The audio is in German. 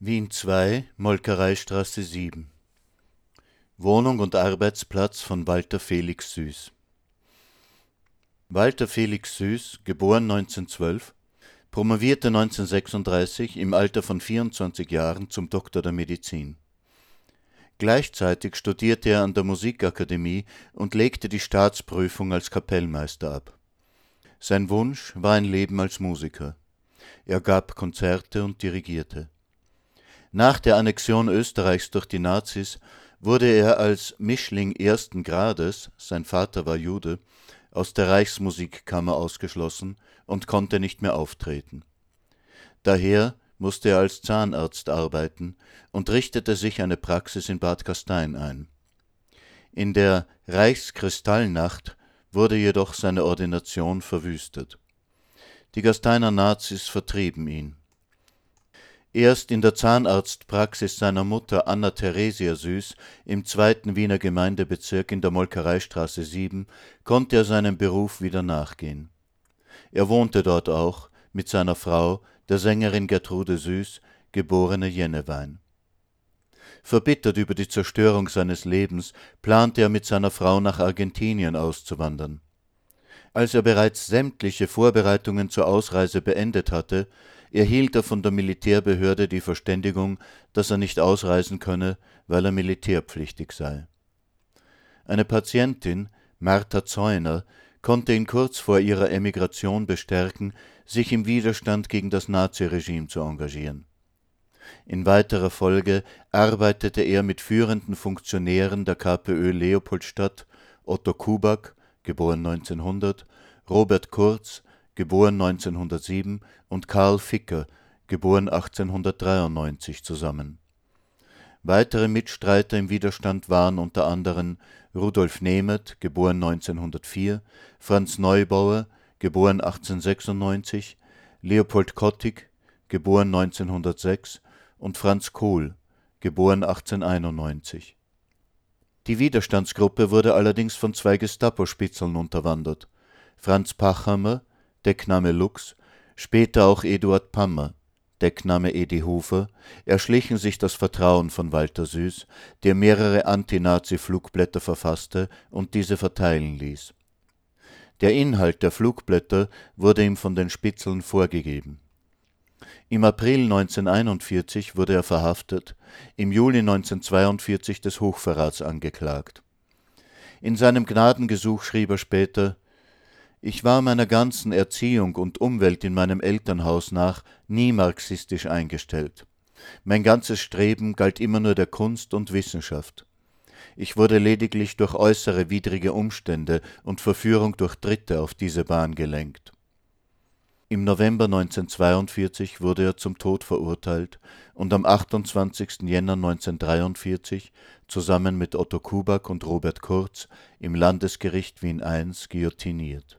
Wien 2, Molkereistraße 7. Wohnung und Arbeitsplatz von Walter Felix Süß. Walter Felix Süß, geboren 1912, promovierte 1936 im Alter von 24 Jahren zum Doktor der Medizin. Gleichzeitig studierte er an der Musikakademie und legte die Staatsprüfung als Kapellmeister ab. Sein Wunsch war ein Leben als Musiker. Er gab Konzerte und dirigierte. Nach der Annexion Österreichs durch die Nazis wurde er als Mischling ersten Grades, sein Vater war Jude, aus der Reichsmusikkammer ausgeschlossen und konnte nicht mehr auftreten. Daher musste er als Zahnarzt arbeiten und richtete sich eine Praxis in Bad Gastein ein. In der Reichskristallnacht wurde jedoch seine Ordination verwüstet. Die Gasteiner Nazis vertrieben ihn. Erst in der Zahnarztpraxis seiner Mutter Anna Theresia Süß im 2. Wiener Gemeindebezirk in der Molkereistraße 7 konnte er seinem Beruf wieder nachgehen. Er wohnte dort auch mit seiner Frau, der Sängerin Gertrude Süß, geborene Jennewein. Verbittert über die Zerstörung seines Lebens plante er mit seiner Frau nach Argentinien auszuwandern. Als er bereits sämtliche Vorbereitungen zur Ausreise beendet hatte, erhielt er von der Militärbehörde die Verständigung, dass er nicht ausreisen könne, weil er militärpflichtig sei. Eine Patientin, Martha Zeuner, konnte ihn kurz vor ihrer Emigration bestärken, sich im Widerstand gegen das Naziregime zu engagieren. In weiterer Folge arbeitete er mit führenden Funktionären der KPÖ Leopoldstadt, Otto Kubak, geboren 1900, Robert Kurz, geboren 1907, und Karl Ficker, geboren 1893, zusammen. Weitere Mitstreiter im Widerstand waren unter anderem Rudolf Nemeth, geboren 1904, Franz Neubauer, geboren 1896, Leopold Kottig, geboren 1906, und Franz Kohl, geboren 1891. Die Widerstandsgruppe wurde allerdings von 2 Gestapo-Spitzeln unterwandert: Franz Pachhammer, Deckname Lux, später auch Eduard Pammer, Deckname Edi Hofer, erschlichen sich das Vertrauen von Walter Süß, der mehrere Anti-Nazi-Flugblätter verfasste und diese verteilen ließ. Der Inhalt der Flugblätter wurde ihm von den Spitzeln vorgegeben. Im April 1941 wurde er verhaftet, im Juli 1942 des Hochverrats angeklagt. In seinem Gnadengesuch schrieb er später: »Ich war meiner ganzen Erziehung und Umwelt in meinem Elternhaus nach nie marxistisch eingestellt. Mein ganzes Streben galt immer nur der Kunst und Wissenschaft. Ich wurde lediglich durch äußere widrige Umstände und Verführung durch Dritte auf diese Bahn gelenkt.« Im November 1942 wurde er zum Tod verurteilt und am 28. Jänner 1943 zusammen mit Otto Kubak und Robert Kurz im Landesgericht Wien I guillotiniert.